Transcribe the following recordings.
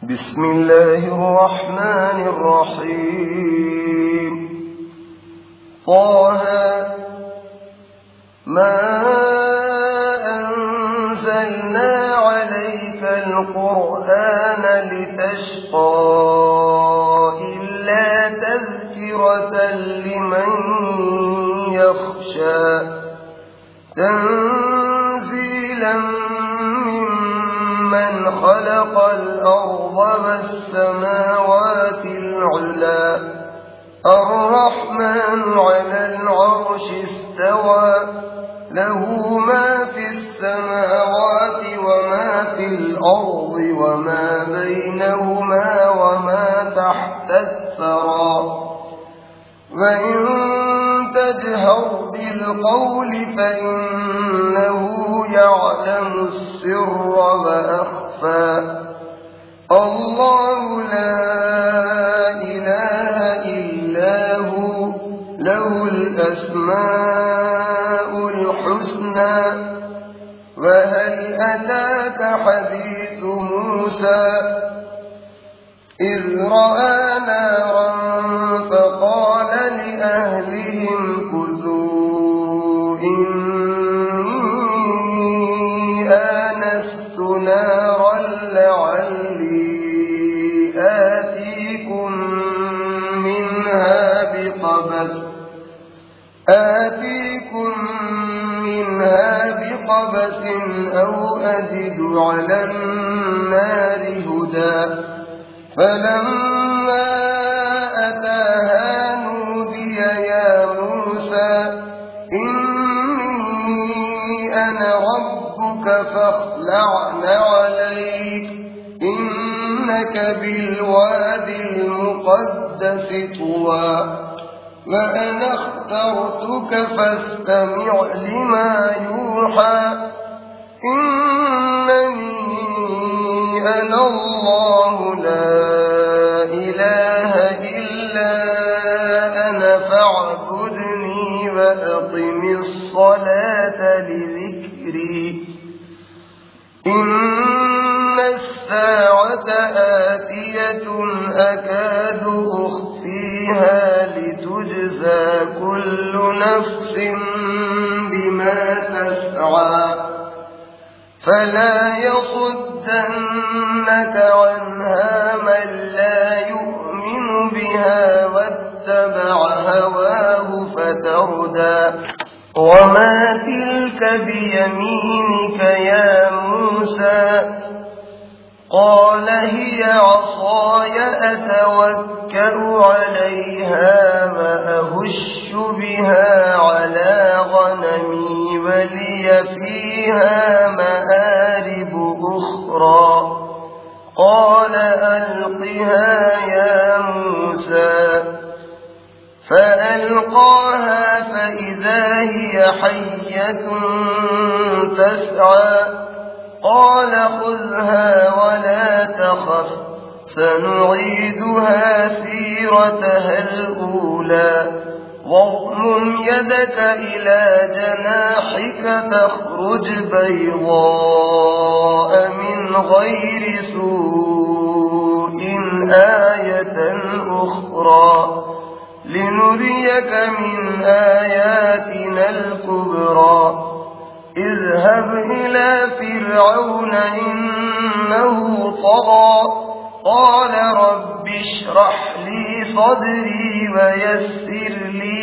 بسم الله الرحمن الرحيم. طه ما أنزلنا عليك القرآن لتشقى إلا تذكرة لمن يخشى تنزيلا ممن خلق الأرض والسماوات العلى الرحمن على العرش استوى له ما في السماوات وما في الأرض وما بينهما وما تحت الثرى وإن تجهر بالقول فإنه يعلم السر وأخفى الله لا إله إلا هو له الأسماء الحسنى وهل أتاك حديث موسى إذ رأى نارا فقال لأهلهم كثوا إني آنست نارا لعلي آتيكم منها بقبس أو أجد على النار هدى فلما أتاها نودي يا موسى إني أنا ربك فاخلع عليك إنك بالوادي المقدس طوى وأنا اخترتك فاستمع لما يوحى إنني أنا الله لا إله إلا أنا فاعبدني وأقم الصلاة لذكري إن الساعة آتية أكاد أخفيها لتجزى كل نفس بما تسعى فلا يصدنك عنها من لا يؤمن بها واتبع هواه فتردى وما تلك بيمينك يا موسى قال هي عصاي أتوكأ عليها وأهش بها على غنمي ولي فيها مآرب أخرى قال ألقها يا موسى فألقاها فإذا هي حية تسعى قال خذها ولا تخف سنعيدها سيرتها الأولى واضمم يدك إلى جناحك تخرج بيضاء من غير سوء آية أخرى لنريك من آياتنا الكبرى اذهب إلى فرعون إنه طغى قال رب اشرح لي صدري ويسر لي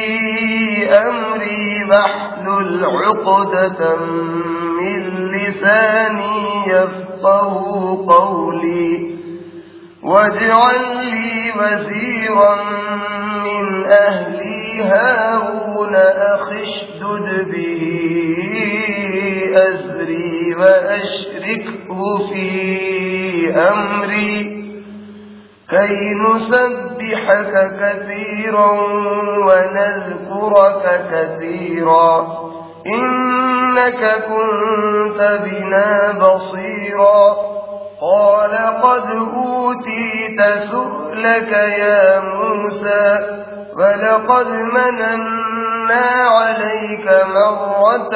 أمري واحلل عقدة من لساني يفقه قولي واجعل لي وزيرا من أهلي هارون أخي اشدد به أزري وأشركه في أمري كي نسبحك كثيرا ونذكرك كثيرا إنك كنت بنا بصيرا قال قد أوتيت سؤلك يا موسى ولقد مننا عليك مرة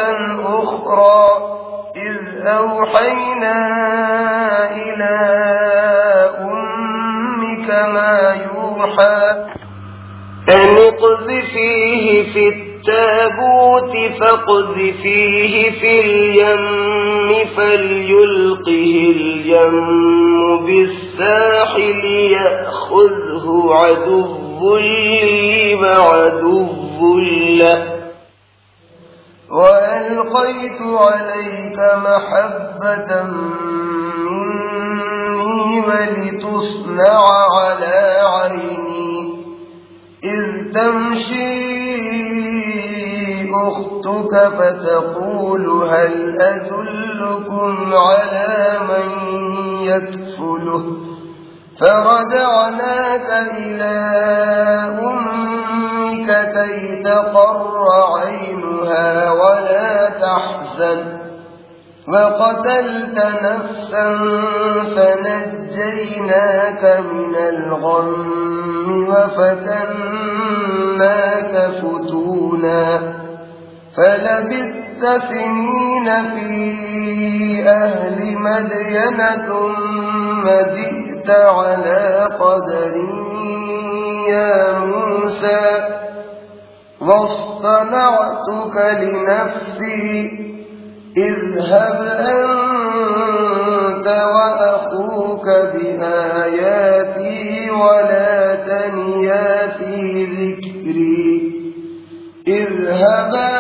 أخرى إذ أوحينا إلى نوحا أن اقذفيه في التابوت فاقذفيه في اليم فليلقه اليم بالساحل يأخذه عدو لي وعدو له وألقيت عليك محبة مني ولتصنع على عيني إذ تمشي أختك فتقول هل أدلكم على من يكفله فردعناك إلى أمك كي تقر عينها ولا تحزن وقتلت نفسا فنجيناك من الغم وفتناك فتونا فلبثت سنين في أهل مدين ثم جئت على قدر يا موسى واصطنعتك لنفسي اذهب أنت وأخوك بآياتي ولا تنيا في ذكري اذهبا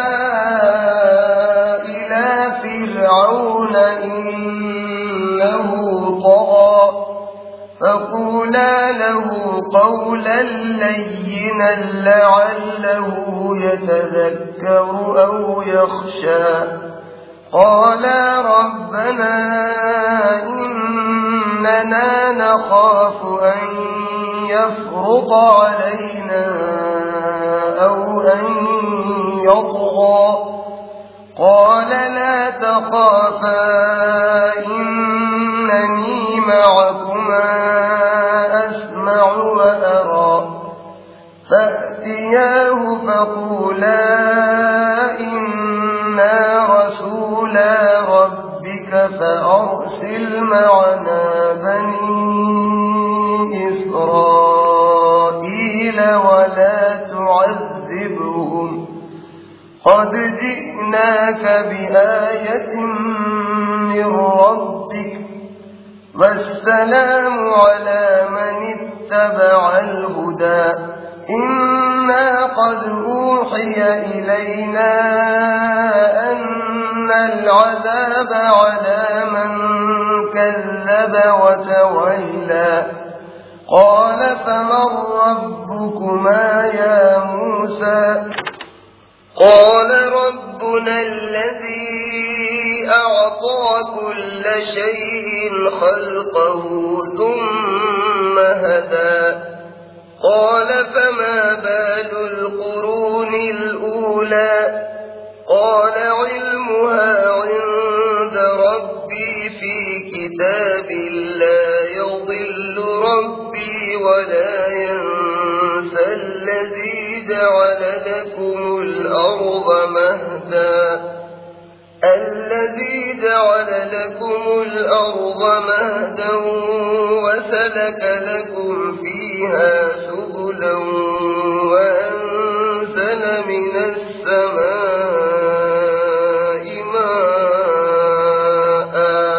إلى فرعون إنه طغى فقولا له قولا لينا لعله يتذكر أو يخشى قالا ربنا إننا نخاف أن يفرط علينا أو أن يطغى قال لا تخافا إنني معكما أسمع وأرى فأتياه فقولا إنا رسولا ربك فأرسل معنا بني إسرائيل ولا تعذبهم قد جئناك بآية من ربك والسلام على من اتبع الهدى إنا قد أوحي إلينا أن العذاب على من كذب وتولى قال فمن ربكما يا موسى قال ربنا الذي أعطى كل شيء خلقه ثم هدى قال فما بال القرون الأولى قال علمها عند ربي في كتاب لا يضل ربي ولا ينسى الذي جعل لكم الأرض مهدا وسلك لكم فيها سبلا وأنزل من السماء ماء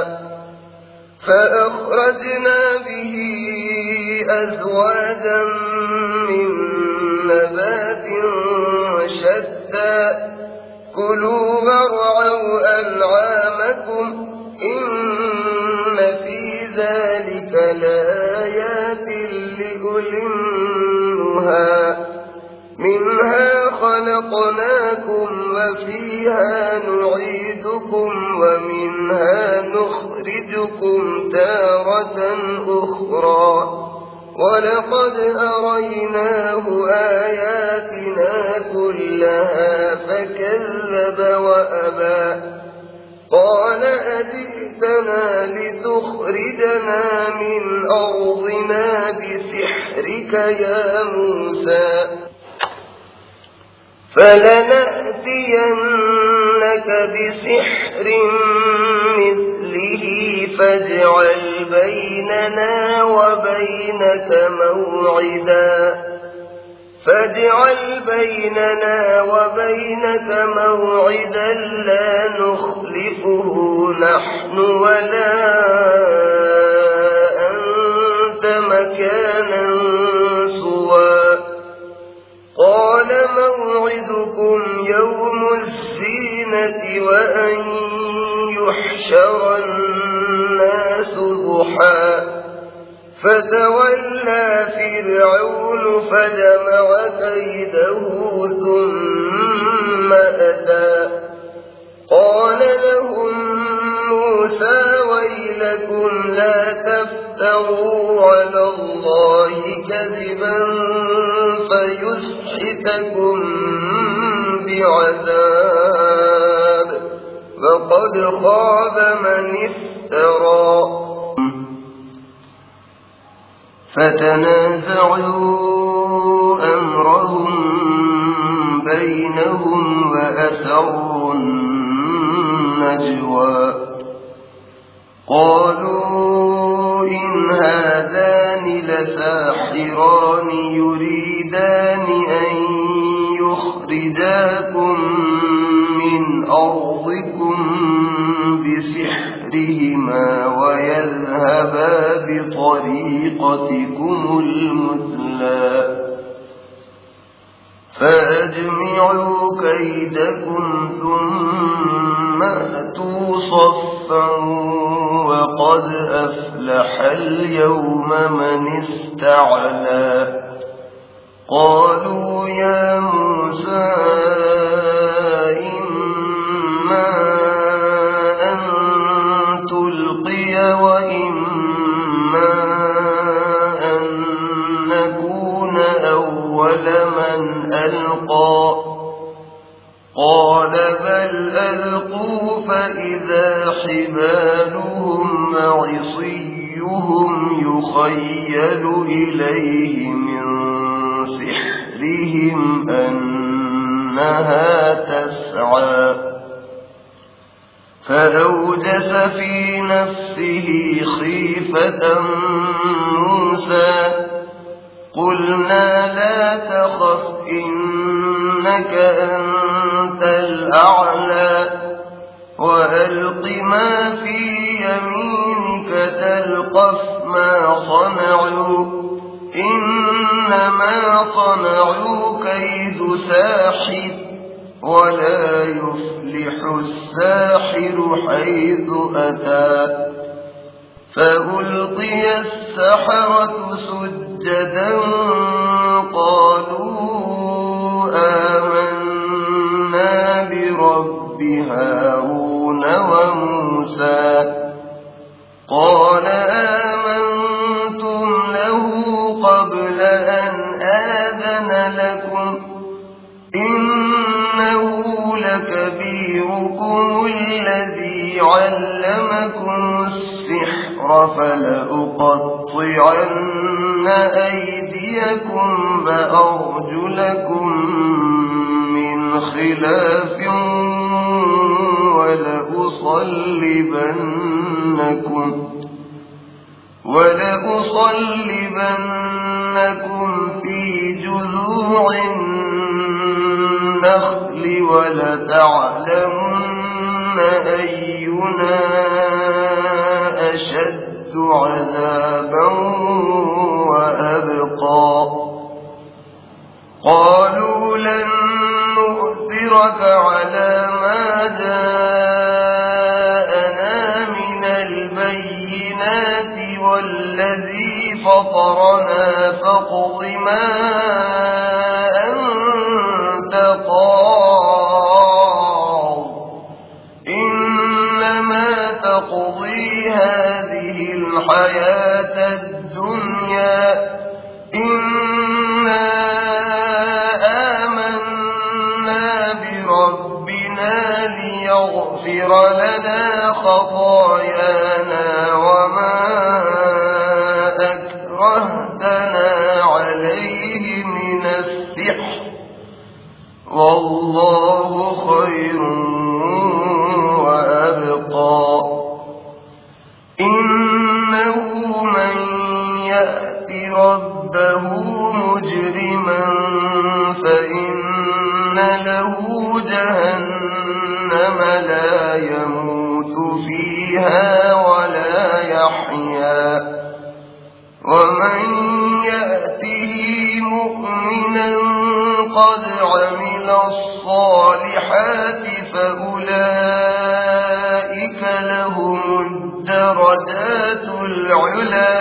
فأخرجنا به أزواجا من نبات شتى كلوا وارعوا أنعامكم إن في ذلك لآيات لأولي النهى منها خلقناكم وفيها نعيدكم ومنها نخرجكم تارة أخرى ولقد أريناه آياتنا كلها فكذب وأبى قال أجئتنا لتخرجنا من أرضنا بسحرك يا موسى فلنأتينك بسحر مثله فاجعل بيننا وبينك موعدا لا نخلفه نحن ولا أنت مكانا سوى قال موعدكم يوم الزينة وأن يحشر الناس ضحى فتولى فرعون فجمع كيده ثم أتى قال لهم موسى ويلكم لا تفتروا على الله كذبا فيسحتكم بعذاب فقد خاب من افترى فتنازعوا أمرهم بينهم وأسروا النجوى قالوا إن هذان لساحران يريدان أن يخرجاكم من أرضكم بسحرهما ويذهبا بطريقتكم المثلى فأجمعوا كيدكم ثم أتوا صفا وقد أفلح اليوم من استعلى قالوا يا موسى إما أن تلقي وإما أن نكون أول من ألقى قال بل ألقوا فإذا حبالهم وعصيهم يخيل إليه من سحرهم أنها تسعى فأوجس في نفسه خيفة موسى قلنا لا تخف إنك أنت الأعلى وألق ما في يمينك تلقف ما صنعوا إنما صنعوا كيد ساحر ولا يفلح الساحر حيث أتى فألقي السحرة سجدا قالوا آمنا برب هارون وموسى قال آمنتم له قبل أن آذن لكم إنه لكبيركم الذي علمكم السحر فلأقطعن أيديكم وأرجلكم من خلاف ولأصلبنكم في جذوع النخل ولتعلمن أينا أشد عذابا وأبقى قالوا لن نؤثرك على ما جاءنا من البينات والذي فطرنا فاقض ما أنت قاض إنما تقضي هذه الحياة الدنيا إنا آمنا بربنا ليغفر لنا خطايانا وما أكرهتنا عليه من السحر والله خير وأبقى إنه من يأت ربه مجرما فإن له جهنم لا يموت فيها ولا يحيا ومن يأته مؤمنا قد عمل الصالحات فأولئك لهم الدرجات العلى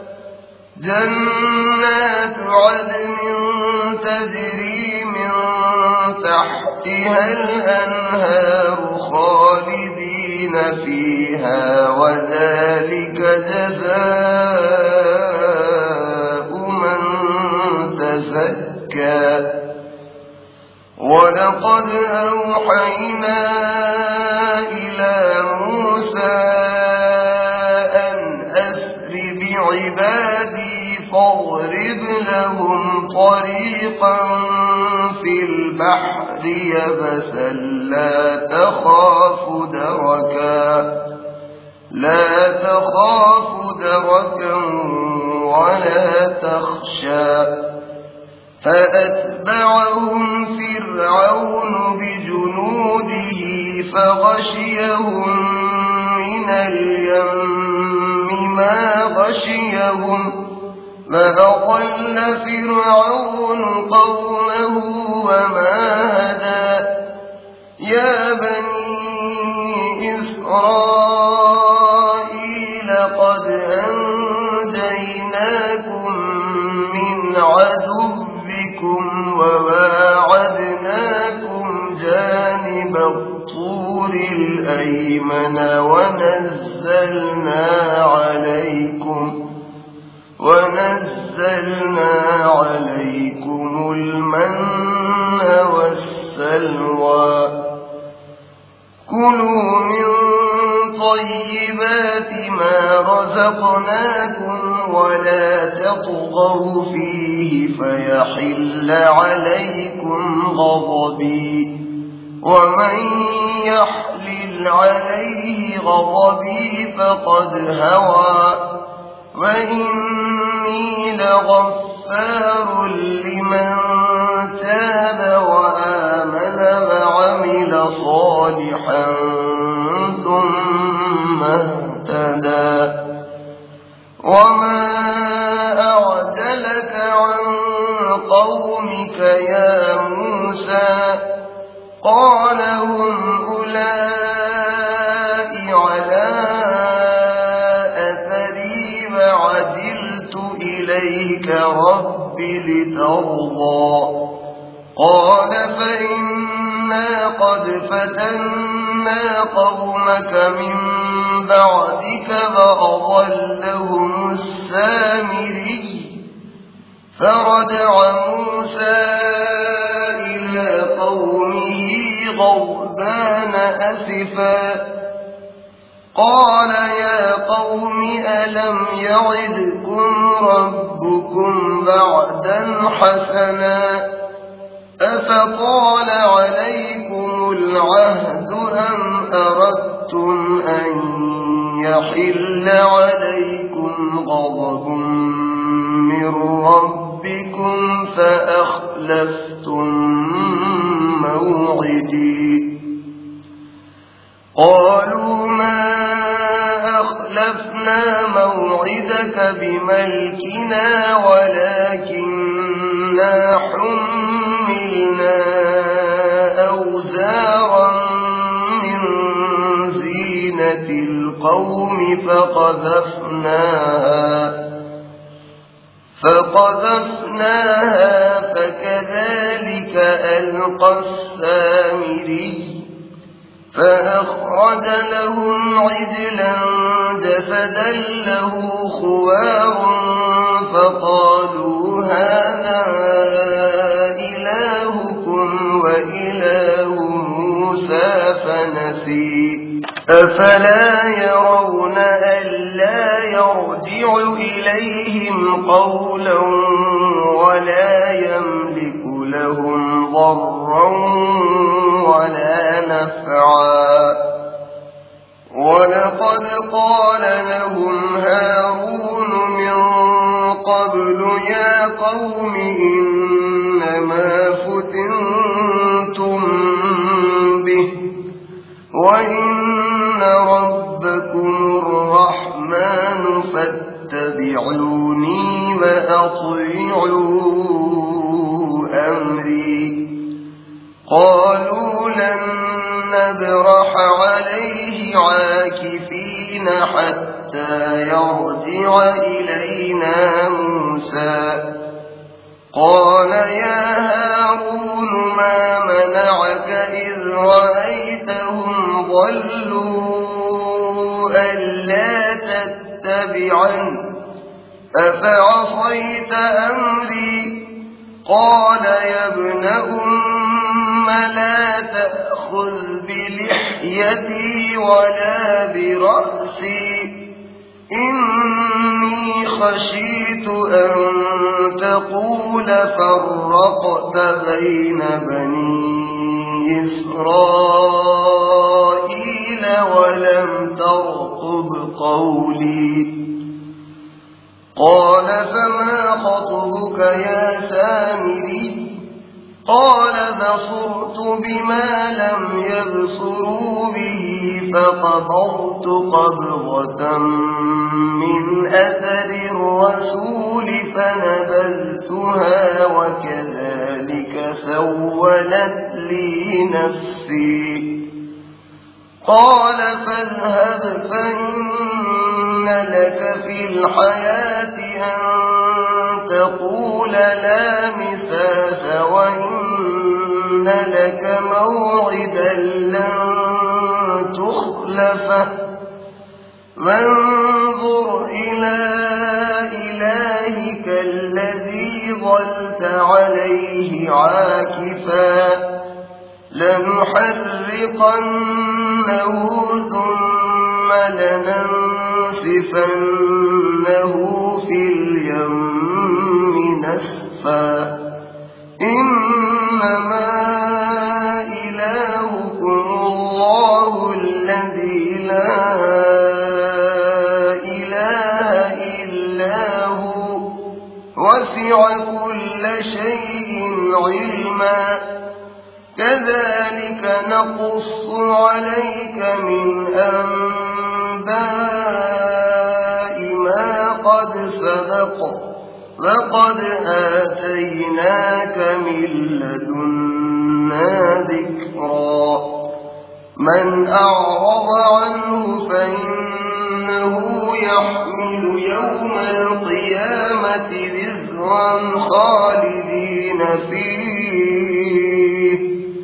جنات عدن تجري من تحتها الأنهار خالدين فيها وذلك جزاء من تزكى ولقد أوحينا إلى موسى أن أسر بعبادي فاضرب لهم طريقا في البحر يبسا لا تخاف دركا ولا تخشى فأتبعهم فرعون بجنوده فغشيهم من اليم ما غشيهم فأضل فرعون قومه وما هدى يا بني إسرائيل قد أنجيناكم من عدوكم وواعدناكم جانب الطور الأيمن ونزلنا عليكم المن والسلوى كلوا من طيبات ما رزقناكم ولا تطغوا فيه فيحل عليكم غضبي ومن يحلل عليه غضبي فقد هوى وإني لغفار لمن تاب وآمن وعمل صالحا ثم اهتدى وما أعجلك عن قومك يا موسى قال هم أولئك على أثري وعجلت إليك رب لترضى قال فإنا قد فتنا قومك من بعدك وأضلهم السامري فرجع موسى إلى قومه غضبان أسفا قال يا قوم ألم يعدكم ربكم وعدا حسنا أفطال عليكم العهد أم أردتم أن يحل عليكم غضب من ربكم فأخلفتم موعدي قالوا ما أخلفنا موعدك بملكنا ولكننا حملنا أوزارا من زينة القوم فقذفناها فكذلك ألقى السامري فأخرج لهم عجلا جسدا له خوار فقالوا هذا إلهكم وإله موسى فنسي أفلا يرون ألا يرجع إليهم قولا ولا يملك لهم ضرا ولا نفعا ولقد قال لهم هارون من قبل يا قوم إنما فتنتم به وإن ربكم الرحمن فاتبعوني وأطيعوا أمري قالوا لن نبرح عليه عاكفين حتى يرجع إلينا موسى قال يا هارون ما منعك إذ رأيتهم ضلوا ألا تتبعني أفعصيت أمري قال يا ابن لا تأخذ بلحيتي ولا برأسي إني خشيت أن تقول فرقت بين بني إسرائيل ولم ترقب قولي قال فما خطبك يا سامري قال بصرت بما لم يبصروا به فقبضت قبضة من أثر الرسول فنبذتها وكذلك سولت لي نفسي قال فاذهب فإن لك في الحياة أن تقول لا مساس وإن لك موعدا لن تخلفه وانظر إلى إلهك الذي ظلت عليه عاكفا لنحرقنه ثم لننسفنه في اليم نسفا إنما إلهكم الله الذي لا إله إلا هو وسع كل شيء علما كذلك نقص عليك من أنباء ما قد سبق وقد آتيناك من لدنا ذكرا من أعرض عنه فإنه يحمل يوم القيامة وزرا خالدين فيه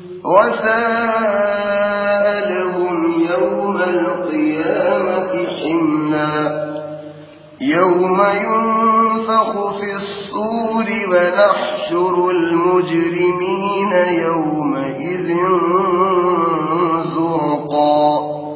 وساء لهم يوم القيامة حملا يوم ينفخ في الصور ونحشر المجرمين يومئذ زرقا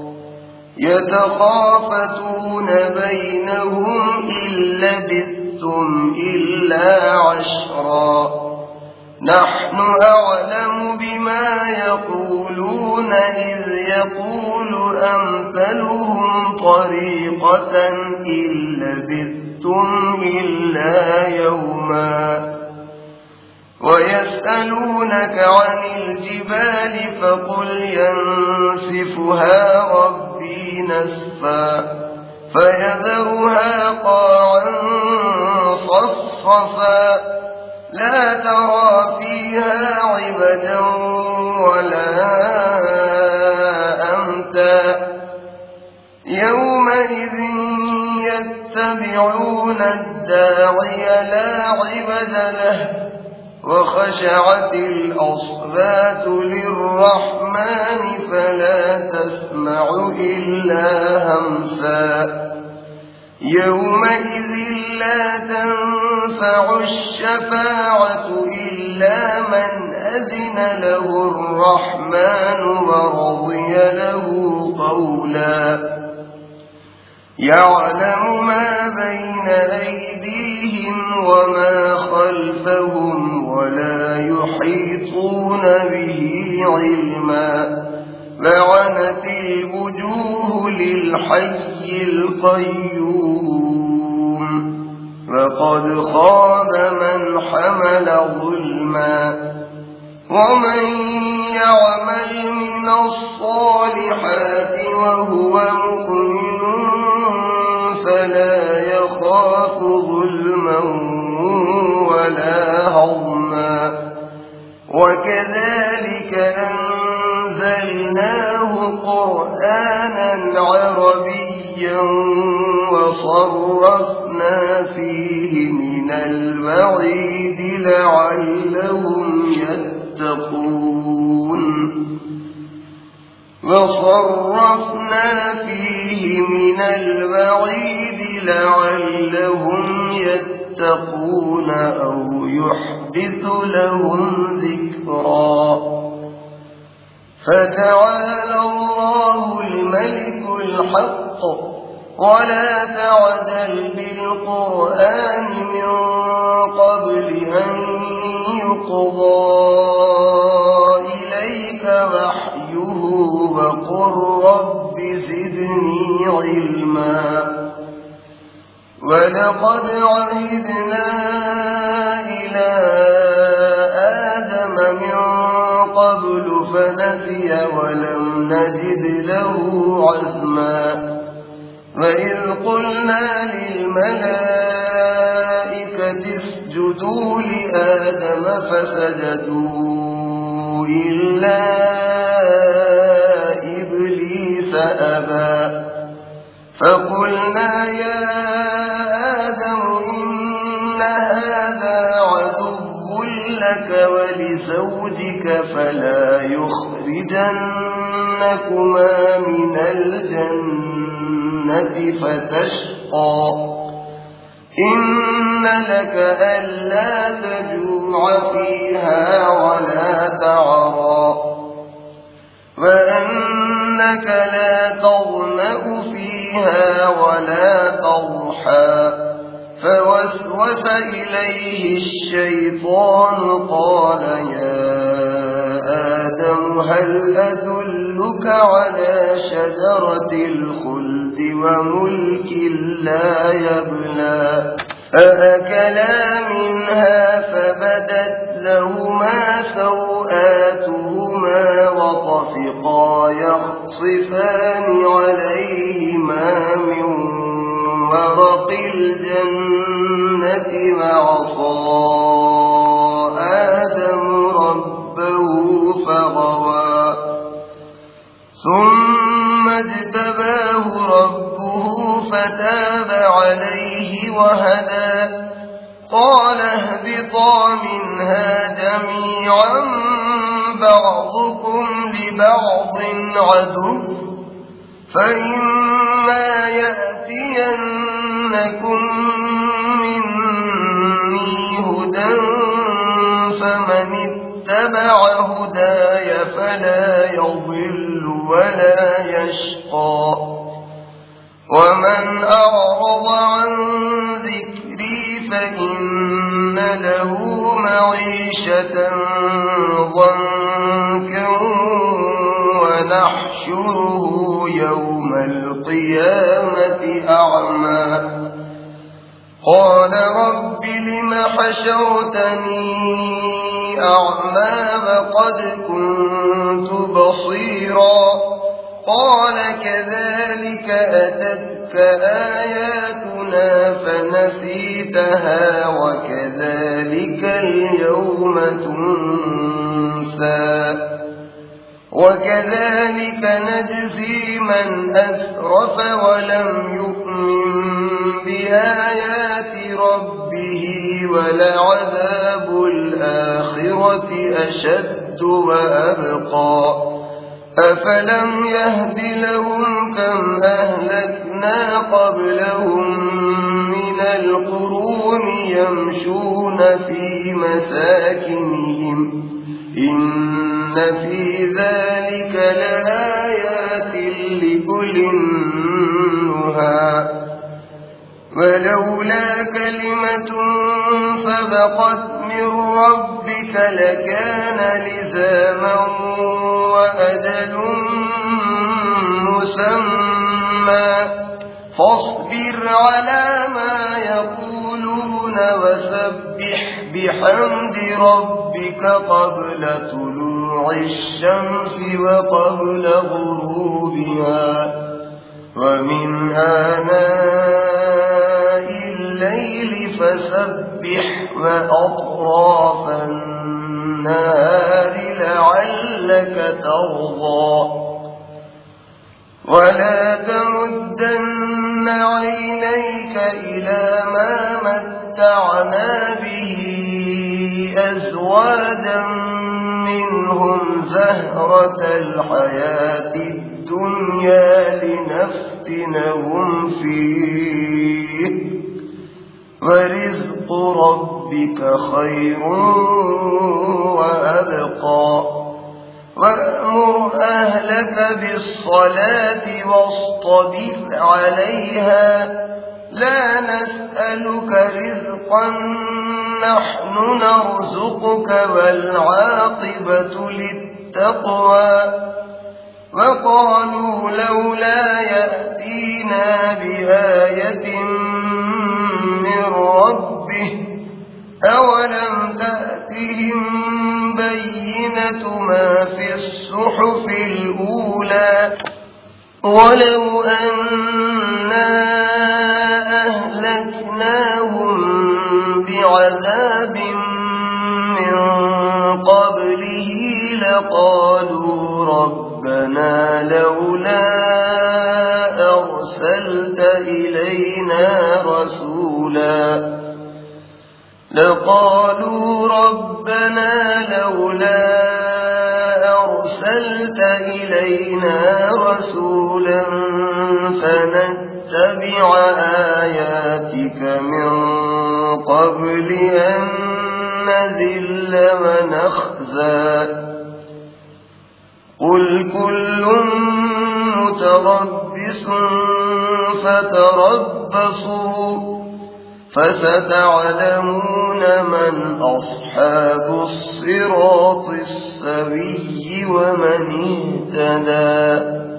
يتخافتون بينهم إن لبثتم إلا عشرا نحن أعلم بما يقولون إذ يقول أمثلهم طريقة إن لبثتم إلا يوما ويسألونك عن الجبال فقل ينسفها ربي نسفا فيذرها قاعا صفصفا لا ترى فيها عوجا ولا أمتا يومئذ يتبعون الداعي لا عوج له وخشعت الأصوات للرحمن فلا تسمع إلا همسا يومئذ لا تنفع الشفاعة إلا من أذن له الرحمن ورضي له قولا يعلم ما بين أيديهم وما خلفهم ولا يحيطون به علما لعنت الوجوه للحي القيوم وقد خاب من حمل ظلما ومن يعمل من الصالحات وهو مؤمن فلا يخاف ظلما ولا هضما وكذلك أنزلناه قرآنا عربيا وصرفنا فيه من الوعيد لعلهم يتقون أو يحدث لهم ذكرا فتعالى الله الملك الحق ولا تعجل بالقرآن من قبل أن يقضى إليك وحيه وقل رب زدني علما ولقد عهدنا إلى آدم من قبل فنسي ولم نجد له عزما وإذ قلنا للملائكة اسجدوا لآدم فسجدوا إلا إبليس أبى فقلنا يا آدم إن هذا عدو لك ولزوجك فلا يخرجنكما من الجنة فتشقى إن لك ألا تجوع فيها ولا تعرى وأنك لا تظمأ فيها ولا تضحى فوسوس إليه الشيطان قال يا آدم هل أدلك على شجرة الخلد وملك لا يبلى فأكلا منها فبدت لهما سوآتهما وطفقا يخصفان عليهما من ورق الجنة وعصى آدم ربه فغوى ثم اجتباه ربه فتاب عليه وهدى قال اهبطا منها جميعا بعضكم لبعض عدو فإما يأتينكم مني هدى فمن اتبع هداي فلا يضل ولا يشقى ومن أعرض عن ذكري فإن له معيشة ضنكا ونحشره يوم القيامة أعمى قال رب لم حشرتني أعمى وقد كنت بصيرا قال كذلك أتتك آياتنا فنسيتها وكذلك اليوم تنسى وكذلك نجزي من أسرف ولم يؤمن بآيات ربه ولعذاب الآخرة أشد وأبقى أفلم يهد لهم كم أهلكنا قبلهم من القرون يمشون في مساكنهم إن في ذلك لآيات لأولي النهى ولولا كلمة سبقت من ربك لكان لزاما وأجل مسمى فاصبر على ما يقولون وسبح بحمد ربك قبل طلوع الشمس وقبل غروبها ومن آناء الليل فسبح وأطراف النهار لعلك ترضى ولا تمدن عينيك إلى ما متعنا به أزواجا منهم زهرة الحياة الدنيا لنفتنهم فيه ورزق ربك خير وأبقى وأمر أهلك بالصلاة واصطبر عليها لا نسألك رزقا نحن نرزقك والعاقبة للتقوى وقالوا لولا يأتينا بآية من ربه أولم تأتهم بينة ما في الصحف الأولى ولو أنا أهلكناهم بعذاب من قبله لقالوا ربنا لولا أرسلت إلينا رسولا فنتبع آياتك من قبل أن نذل ونخزى قل كل متربص فتربصوا فستعلمون من أصحاب الصراط السوي ومن اهتدى